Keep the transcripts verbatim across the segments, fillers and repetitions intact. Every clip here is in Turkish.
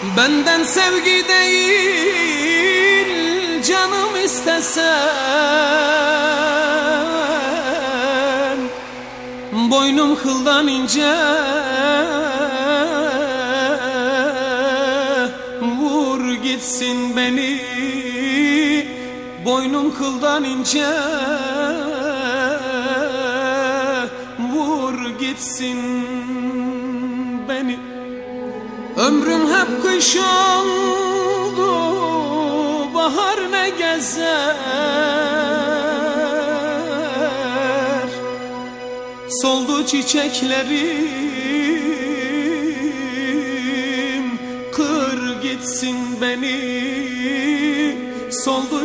Benden sevgi değil canım istesen, boynum kıldan ince, vur gitsin beni. Boynum kıldan ince, vur gitsin beni. Ömrüm hep kış oldu, bahar ne gezer. Soldu çiçeklerim, kır gitsin beni. Soldu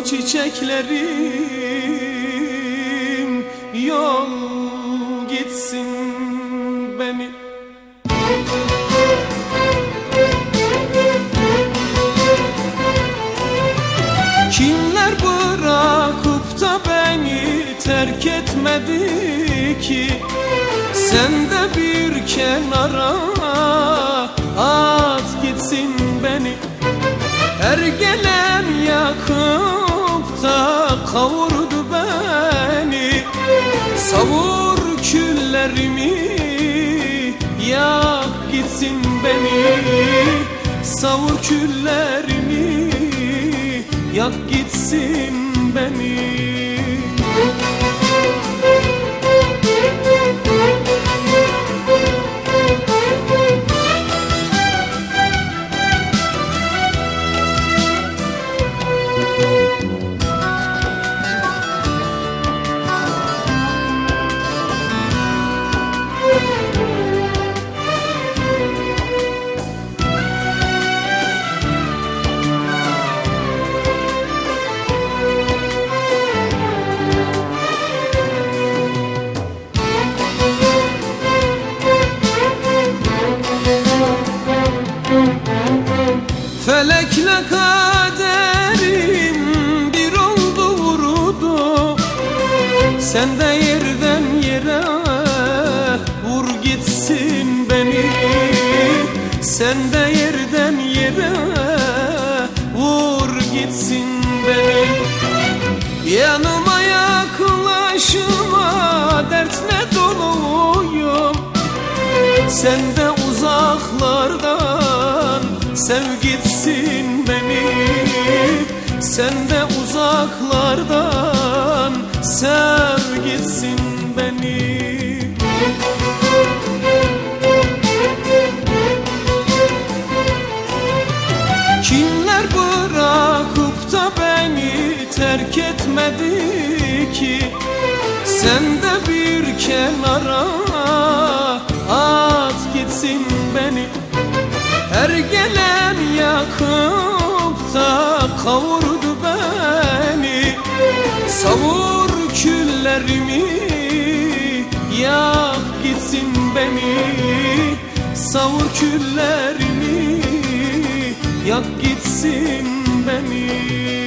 çiçeklerim, yol gitsin beni. Kimler bırakıp da beni terk etmedi ki? Sen de bir kenara at gitsin beni. Her gelen yakıp da kavurdu beni. Savur küllerimi, yak gitsin beni. Savur küllerimi, yak gitsin beni. Felekle kaderim bir oldu vurdu. Sen de yerden yere vur gitsin beni. Sen de yerden yere vur gitsin beni. Yanıma yaklaşma, dertle doluyum. Sen de uzaklardan sev gitsin beni. Sen de uzaklardan sev gitsin beni. Kimler bırakıp da beni terk etmedi ki? Sen de bir kenara at gitsin beni. Her gelen yakıp da kavurdu beni. Savur küllerimi, yak gitsin beni. Savur küllerimi, yak gitsin beni.